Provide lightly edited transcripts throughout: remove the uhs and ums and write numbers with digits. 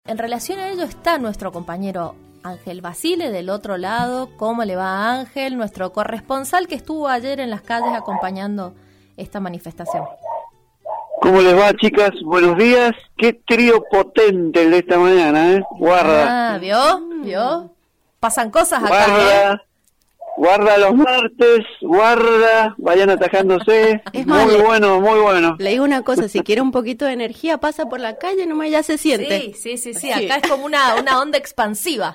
En relación a ello está nuestro compañero Ángel Basile del otro lado. ¿Cómo le va a Ángel, nuestro corresponsal que estuvo ayer en las calles acompañando esta manifestación? ¿Cómo les va, chicas? Buenos días. Qué trío potente el de esta mañana, ¿eh? Guarda. Ah, ¿vio? Pasan cosas acá, Guarda. Guarda los martes, guarda, vayan atajándose. Es más, muy bueno. Le digo una cosa, si quiere un poquito de energía, pasa por la calle, nomás ya se siente. Sí, acá es como una onda expansiva.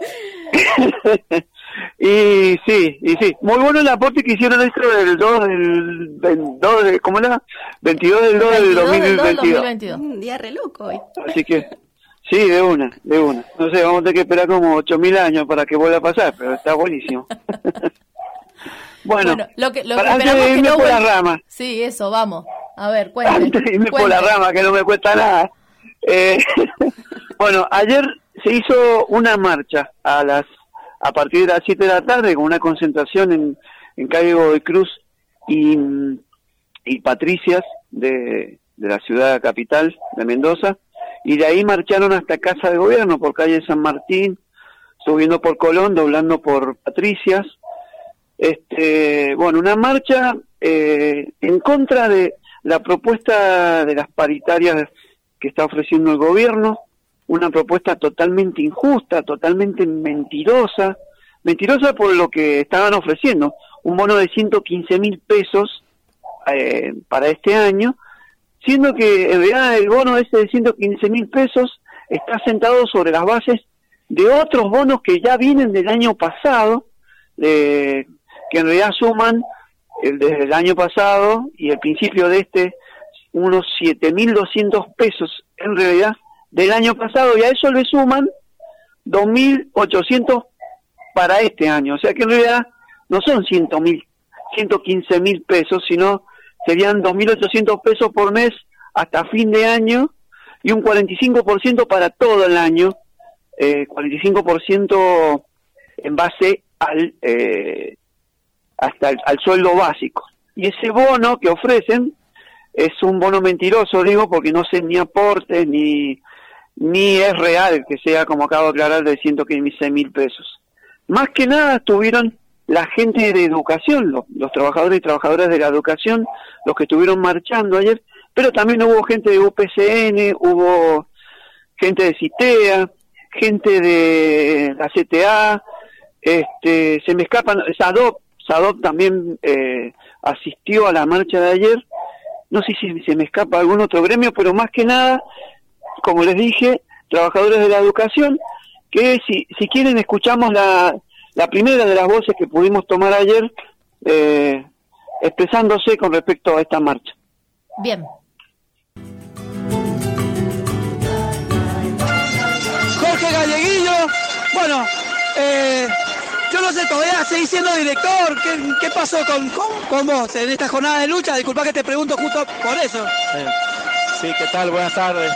y sí. Muy bueno el aporte que hicieron esto del 2 del ¿cómo era? 22 del 2 del 2022. Un día re loco hoy. Así que, sí, de una. No sé, vamos a tener que esperar como 8.000 años para que vuelva a pasar, pero está buenísimo. Bueno, lo que antes de irme por la rama. Sí, eso, vamos. A ver, cuente. Antes de irme por la rama, que no me cuesta nada. Bueno, ayer se hizo una marcha a partir de las 7 de la tarde con una concentración en calle Godoy Cruz y Patricias de la ciudad capital de Mendoza, y de ahí marcharon hasta Casa de Gobierno por calle San Martín, subiendo por Colón, doblando por Patricias. Bueno, una marcha en contra de la propuesta de las paritarias que está ofreciendo el gobierno, una propuesta totalmente injusta, totalmente mentirosa por lo que estaban ofreciendo, un bono de 115.000 pesos para este año, siendo que en realidad el bono ese de 115.000 pesos está sentado sobre las bases de otros bonos que ya vienen del año pasado, que en realidad suman desde el año pasado y el principio de unos 7.200 pesos en realidad del año pasado, y a eso le suman 2.800 para este año, o sea que en realidad no son 115.000 pesos, sino serían 2.800 pesos por mes hasta fin de año y un 45% para todo el año, 45% en base al sueldo básico. Y ese bono que ofrecen es un bono mentiroso, digo, porque no sé ni aportes ni es real que sea, como acabo de aclarar, de 115.000 pesos. Más que nada estuvieron la gente de educación, los trabajadores y trabajadoras de la educación, los que estuvieron marchando ayer, pero también hubo gente de UPCN, hubo gente de CITEA, gente de la CTA, se me escapan, SADOP también asistió a la marcha de ayer, no sé si se me escapa algún otro gremio, pero más que nada, como les dije, trabajadores de la educación, que si quieren escuchamos la primera de las voces que pudimos tomar ayer, expresándose con respecto a esta marcha. Bien. Jorge Galleguillo, bueno, yo no sé, todavía seguís siendo director. ¿Qué pasó con vos en esta jornada de lucha? Disculpa que te pregunto justo por eso. Sí, ¿qué tal? Buenas tardes.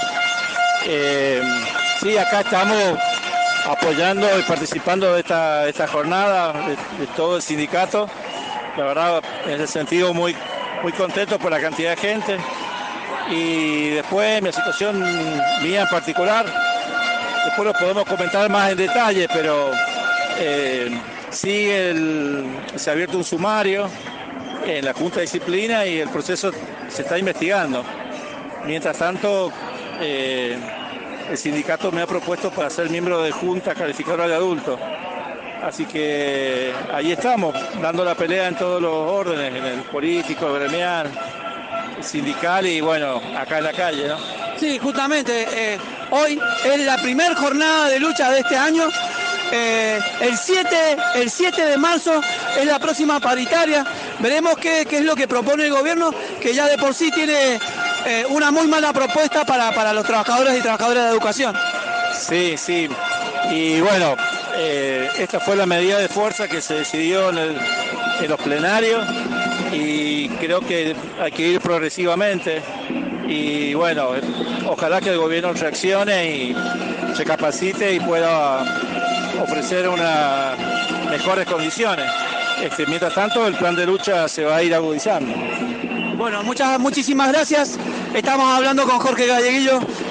Sí, acá estamos apoyando y participando de esta jornada de todo el sindicato. La verdad, en ese sentido, muy contento por la cantidad de gente. Y después, mi situación mía en particular, después lo podemos comentar más en detalle, pero sí se ha abierto un sumario en la Junta de Disciplina y el proceso se está investigando. Mientras tanto, el sindicato me ha propuesto para ser miembro de Junta Calificadora de Adultos. Así que ahí estamos, dando la pelea en todos los órdenes, en el político, gremial, sindical y bueno, acá en la calle, ¿no? Sí, justamente, hoy es la primera jornada de lucha de este año. El 7 de marzo es la próxima paritaria. Veremos qué es lo que propone el gobierno, que ya de por sí tiene una muy mala propuesta para los trabajadores y trabajadoras de educación. Sí. Y bueno, esta fue la medida de fuerza que se decidió en los plenarios y creo que hay que ir progresivamente. Y bueno, ojalá que el gobierno reaccione y se capacite y pueda ofrecer unas mejores condiciones. Mientras tanto, el plan de lucha se va a ir agudizando. Bueno, muchísimas gracias. Estamos hablando con Jorge Galleguillo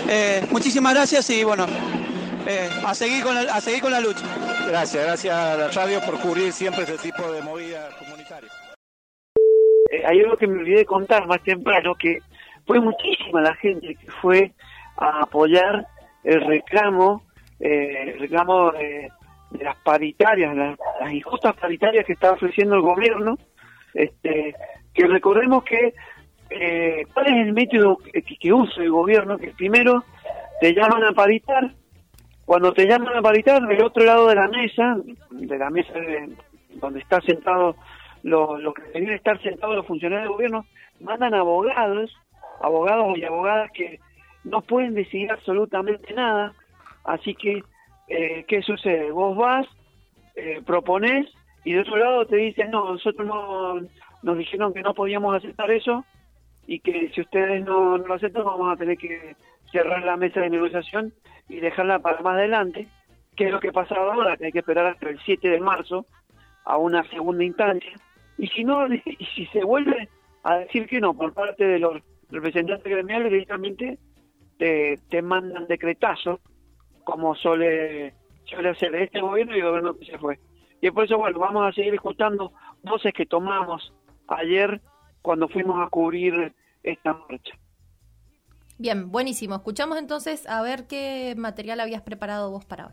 Muchísimas gracias y bueno, a seguir con la lucha. Gracias a la radio por cubrir siempre este tipo de movidas comunitarias. Hay algo que me olvidé de contar más temprano, que fue muchísima la gente que fue a apoyar el reclamo de las paritarias, las injustas paritarias que está ofreciendo el gobierno, que recordemos que ¿cuál es el método que usa el gobierno? Que primero te llaman a paritar. Cuando te llaman a paritar, del otro lado de la mesa donde está sentado lo que deberían estar sentados los funcionarios del gobierno, mandan abogados y abogadas que no pueden decidir absolutamente nada. Así que, ¿qué sucede? Vos vas, proponés, y de otro lado te dicen, no, nosotros nos dijeron que no podíamos aceptar eso, y que si ustedes no lo aceptan vamos a tener que cerrar la mesa de negociación y dejarla para más adelante, que es lo que pasa ahora, que hay que esperar hasta el 7 de marzo a una segunda instancia, y si se vuelve a decir que no por parte de los representantes gremiales, directamente te mandan decretazo, como suele hacer este gobierno y el gobierno que se fue. Y por eso, bueno, vamos a seguir escuchando voces que tomamos ayer cuando fuimos a cubrir esta marcha. Bien, buenísimo. Escuchamos entonces a ver qué material habías preparado vos para hoy.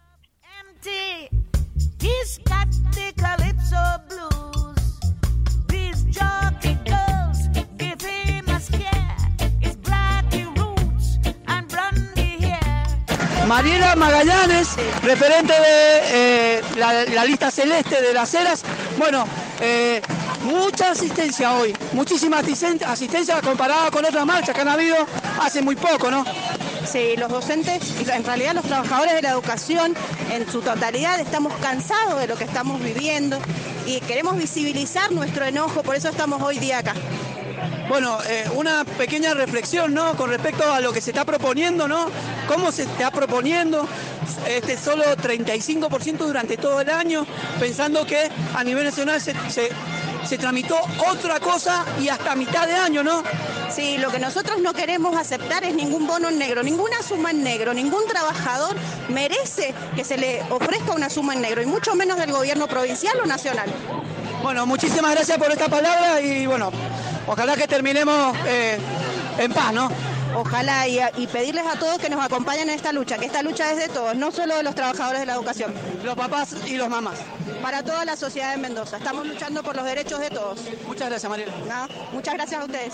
Mariela Magallanes, referente de la lista celeste de las Heras. Bueno, mucha asistencia hoy, muchísima asistencia comparada con otras marchas que han habido hace muy poco, ¿no? Sí, los docentes y en realidad los trabajadores de la educación en su totalidad estamos cansados de lo que estamos viviendo y queremos visibilizar nuestro enojo, por eso estamos hoy día acá. Bueno, una pequeña reflexión, ¿no? Con respecto a lo que se está proponiendo, ¿no? ¿Cómo se está proponiendo solo 35% durante todo el año? Pensando que a nivel nacional se tramitó otra cosa y hasta mitad de año, ¿no? Sí, lo que nosotros no queremos aceptar es ningún bono en negro, ninguna suma en negro, ningún trabajador merece que se le ofrezca una suma en negro, y mucho menos del gobierno provincial o nacional. Bueno, muchísimas gracias por esta palabra y bueno, ojalá que terminemos en paz, ¿no? Ojalá y pedirles a todos que nos acompañen en esta lucha, que esta lucha es de todos, no solo de los trabajadores de la educación. Los papás y los mamás. Para toda la sociedad de Mendoza, estamos luchando por los derechos de todos. Muchas gracias, Mariela. No, muchas gracias a ustedes.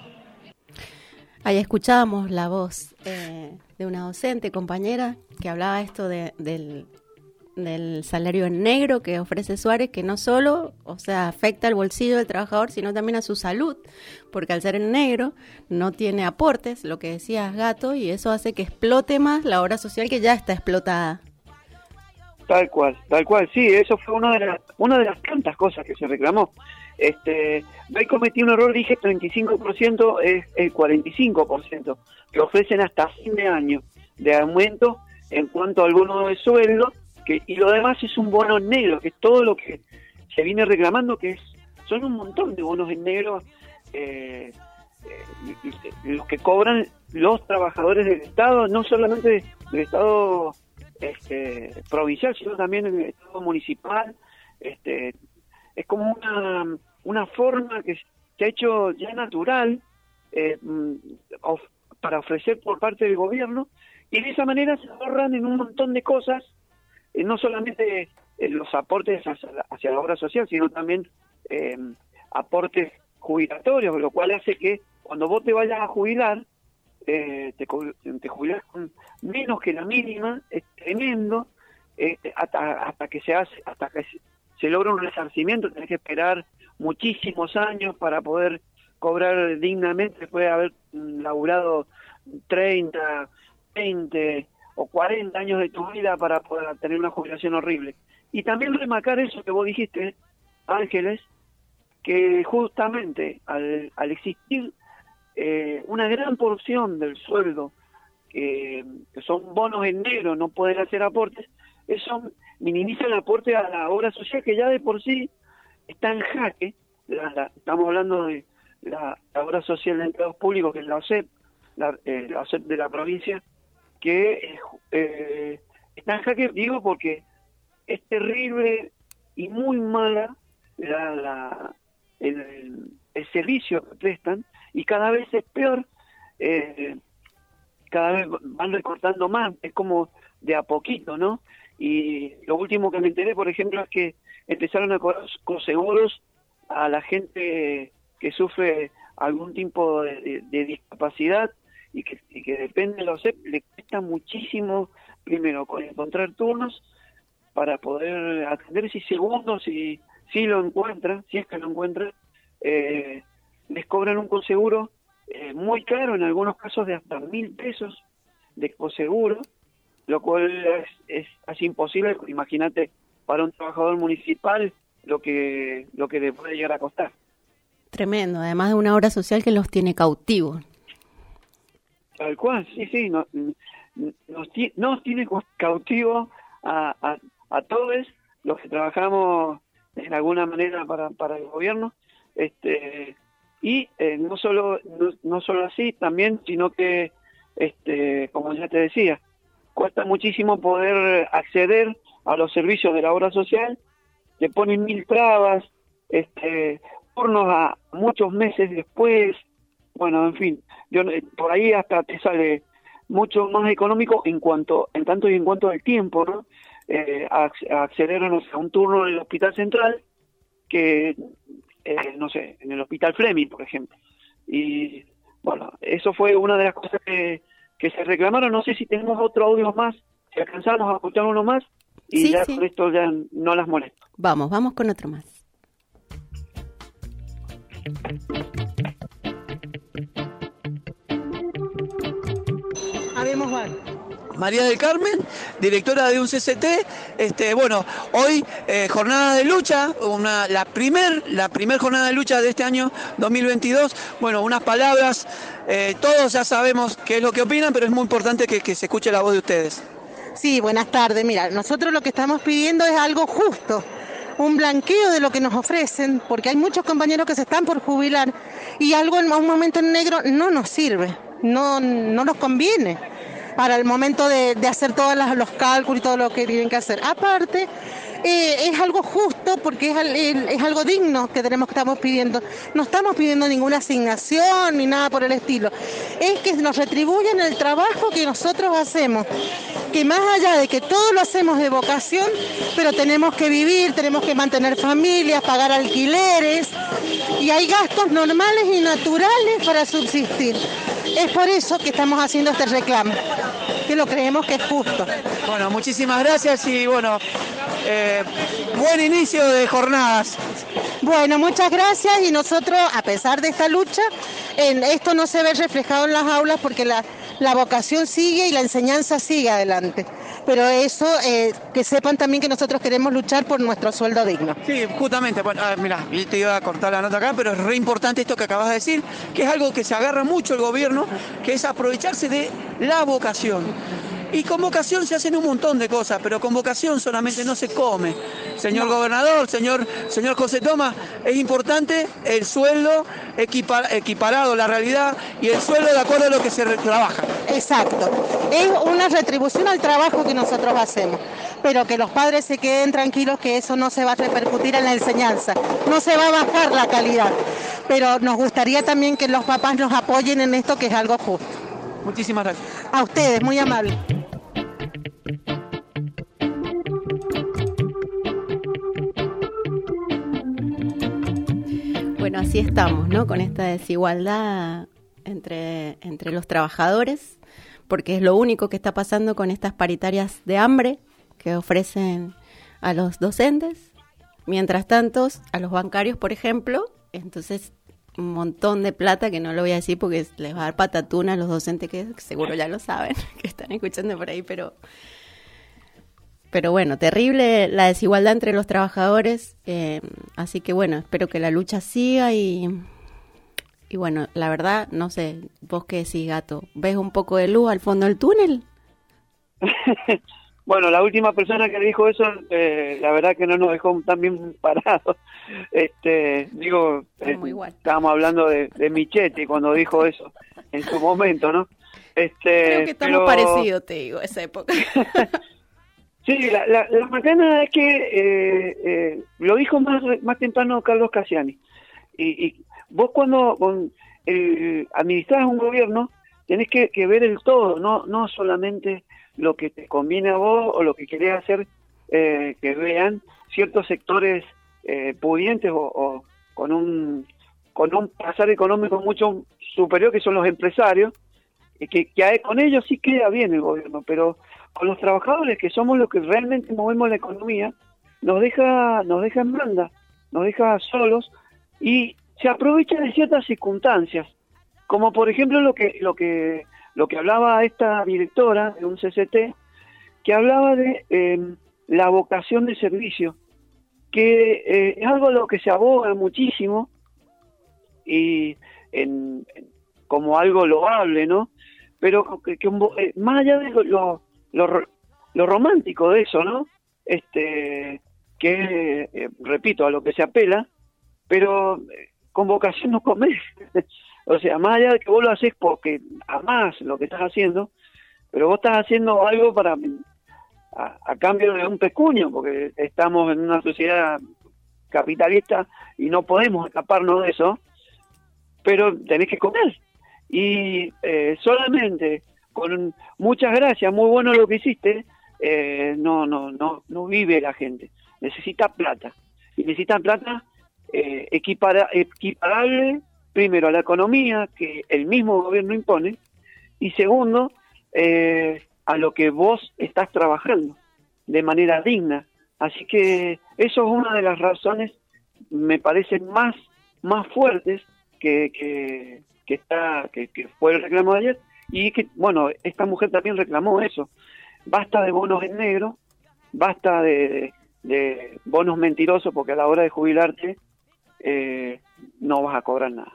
Ahí escuchábamos la voz de una docente, compañera, que hablaba esto del salario en negro que ofrece Suárez, que no solo, afecta al bolsillo del trabajador, sino también a su salud, porque al ser en negro no tiene aportes, lo que decías, Gato, y eso hace que explote más la obra social que ya está explotada. Tal cual, sí, eso fue una de las tantas cosas que se reclamó. Ahí cometí un error, dije 35%, es el 45% que ofrecen hasta fin de año de aumento en cuanto al bono de sueldo, y lo demás es un bono en negro, que es todo lo que se viene reclamando, son un montón de bonos en negro, los que cobran los trabajadores del Estado, no solamente del Estado provincial, sino también en el Estado municipal. Es como una forma que se ha hecho ya natural para ofrecer por parte del gobierno, y de esa manera se ahorran en un montón de cosas, no solamente los aportes hacia la obra social, sino también aportes jubilatorios, lo cual hace que cuando vos te vayas a jubilar, te jubilás con menos que la mínima. Es tremendo, hasta que se logra un resarcimiento, tenés que esperar muchísimos años para poder cobrar dignamente después de haber laburado 30, 20 o 40 años de tu vida para poder tener una jubilación horrible. Y también remarcar eso que vos dijiste, Ángeles, que justamente al existir una gran porción del sueldo que son bonos en negro, no pueden hacer aportes, eso minimiza el aporte a la obra social, que ya de por sí está en jaque. Estamos hablando de la obra social de empleados públicos, que es la OSEP, la SEP de la provincia, que está en jaque, digo, porque es terrible y muy mala el servicio que prestan, y cada vez es peor, cada vez van recortando más, es como de a poquito, ¿no? Y lo último que me enteré, por ejemplo, es que empezaron a cobrar coseguros a la gente que sufre algún tipo de discapacidad y que depende de los CEP, le cuesta muchísimo, primero, con encontrar turnos para poder atenderse, y segundo, si lo encuentra, si es que lo encuentra, les cobran un coseguro muy caro, en algunos casos de hasta 1.000 pesos de coseguro, lo cual es casi imposible. Imagínate, para un trabajador municipal lo que le puede llegar a costar. Tremendo, además de una obra social que los tiene cautivos. Tal cual, sí, nos tiene cautivos a todos los que trabajamos de alguna manera para el gobierno, y no solo así también, sino que como ya te decía, cuesta muchísimo poder acceder a los servicios de la obra social, te ponen 1.000 trabas, turnos a muchos meses después, bueno, en fin, por ahí hasta te sale mucho más económico en tanto y en cuanto al tiempo, ¿no? Acceder a un turno en el Hospital Central que, no sé, en el Hospital Fleming, por ejemplo. Y bueno, eso fue una de las cosas que se reclamaron. No sé si tenemos otro audio más, si alcanzamos a escuchar uno más, y sí, ya sí. con esto ya no las molesto. Vamos con otro más. Habemos varios. María del Carmen, directora de un CCT. Bueno, hoy jornada de lucha, la primer jornada de lucha de este año 2022. Bueno, unas palabras, todos ya sabemos qué es lo que opinan, pero es muy importante que se escuche la voz de ustedes. Sí, buenas tardes. Mira, nosotros lo que estamos pidiendo es algo justo, un blanqueo de lo que nos ofrecen, porque hay muchos compañeros que se están por jubilar y algo en un momento en negro no nos sirve, no nos conviene para el momento de hacer todos los cálculos y todo lo que tienen que hacer. Aparte, es algo justo porque es algo digno que estamos pidiendo. No estamos pidiendo ninguna asignación ni nada por el estilo. Es que nos retribuyan el trabajo que nosotros hacemos. Que más allá de que todo lo hacemos de vocación, pero tenemos que vivir, tenemos que mantener familias, pagar alquileres, y hay gastos normales y naturales para subsistir. Es por eso que estamos haciendo este reclamo, que lo creemos que es justo. Bueno, muchísimas gracias y bueno, buen inicio de jornadas. Bueno, muchas gracias, y nosotros, a pesar de esta lucha, esto no se ve reflejado en las aulas porque la vocación sigue y la enseñanza sigue adelante. Pero eso, que sepan también que nosotros queremos luchar por nuestro sueldo digno. Sí, justamente, bueno, mira, te iba a cortar la nota acá, pero es re importante esto que acabas de decir, que es algo que se agarra mucho el gobierno, que es aprovecharse de la vocación. Y con vocación se hacen un montón de cosas, pero con vocación solamente no se come. Señor gobernador, señor José Tomás, es importante el sueldo equiparado a la realidad y el sueldo de acuerdo a lo que se trabaja. Exacto. Es una retribución al trabajo que nosotros hacemos, pero que los padres se queden tranquilos que eso no se va a repercutir en la enseñanza, no se va a bajar la calidad, pero nos gustaría también que los papás nos apoyen en esto, que es algo justo. Muchísimas gracias. A ustedes, muy amables. Bueno, así estamos, ¿no? Con esta desigualdad entre los trabajadores, porque es lo único que está pasando con estas paritarias de hambre que ofrecen a los docentes. Mientras tanto, a los bancarios, por ejemplo, entonces un montón de plata, que no lo voy a decir porque les va a dar patatuna a los docentes, que seguro ya lo saben, que están escuchando por ahí, pero bueno, terrible la desigualdad entre los trabajadores, así que bueno, espero que la lucha siga y bueno, la verdad, no sé, vos qué decís, Gato, ¿ves un poco de luz al fondo del túnel? Bueno, la última persona que dijo eso, la verdad que no nos dejó tan bien parados. Estábamos hablando de Michetti cuando dijo eso. en su momento, ¿no? Creo que estamos parecidos, te digo, esa época. Sí, la macana es que lo dijo más temprano Carlos Casiani. Y vos cuando administrás un gobierno tenés que ver el todo, no solamente lo que te conviene a vos o lo que querés hacer que vean ciertos sectores pudientes o con un pasar económico mucho superior, que son los empresarios, que con ellos sí queda bien el gobierno, pero con los trabajadores, que somos los que realmente movemos la economía, nos deja en banda, nos deja solos y se aprovecha de ciertas circunstancias, como por ejemplo lo que hablaba esta directora de un CCT, que hablaba de la vocación de servicio, que es algo a lo que se aboga muchísimo y como algo loable, ¿no? Pero que más allá de lo romántico de eso, ¿no? Que repito, a lo que se apela, pero con vocación no comes. O sea, más allá de que vos lo haces porque amás lo que estás haciendo, pero vos estás haciendo algo a cambio de un pecuño, porque estamos en una sociedad capitalista y no podemos escaparnos de eso, pero tenés que comer. Y solamente con muchas gracias, muy bueno lo que hiciste, no vive la gente. Necesita plata. Y necesita plata equiparable, primero, a la economía que el mismo gobierno impone, y segundo, a lo que vos estás trabajando de manera digna. Así que eso es una de las razones, me parecen más fuertes que fue el reclamo de ayer, y que, bueno, esta mujer también reclamó eso. Basta de bonos en negro, basta de bonos mentirosos, porque a la hora de jubilarte no vas a cobrar nada.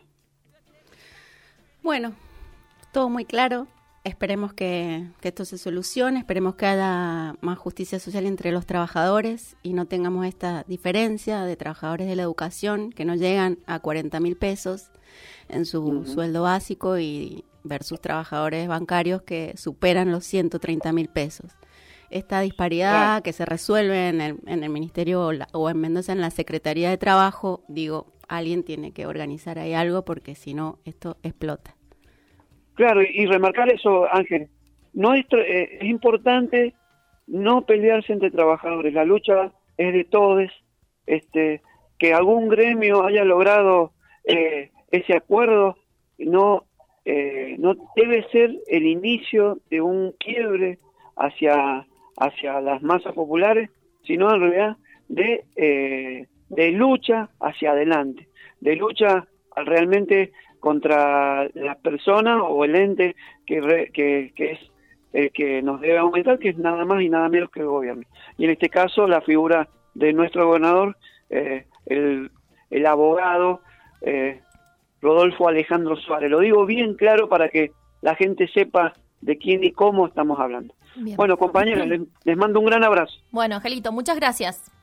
Bueno, todo muy claro. Esperemos que esto se solucione, esperemos que haya más justicia social entre los trabajadores y no tengamos esta diferencia de trabajadores de la educación que no llegan a 40.000 pesos en su sueldo básico y versus trabajadores bancarios que superan los 130.000 pesos. Esta disparidad que se resuelve en el Ministerio o en Mendoza en la Secretaría de Trabajo, digo, alguien tiene que organizar ahí algo porque si no, esto explota. Claro, y remarcar eso, Ángel, no es importante no pelearse entre trabajadores, la lucha es de todos, que algún gremio haya logrado ese acuerdo, no debe ser el inicio de un quiebre hacia las masas populares, sino en realidad de lucha hacia adelante, de lucha realmente contra la persona o el ente que es el que nos debe aumentar, que es nada más y nada menos que el gobierno. Y en este caso la figura de nuestro gobernador, el abogado Rodolfo Alejandro Suárez. Lo digo bien claro para que la gente sepa de quién y cómo estamos hablando. Bien. Bueno, compañeros, les mando un gran abrazo. Bueno, Angelito, muchas gracias.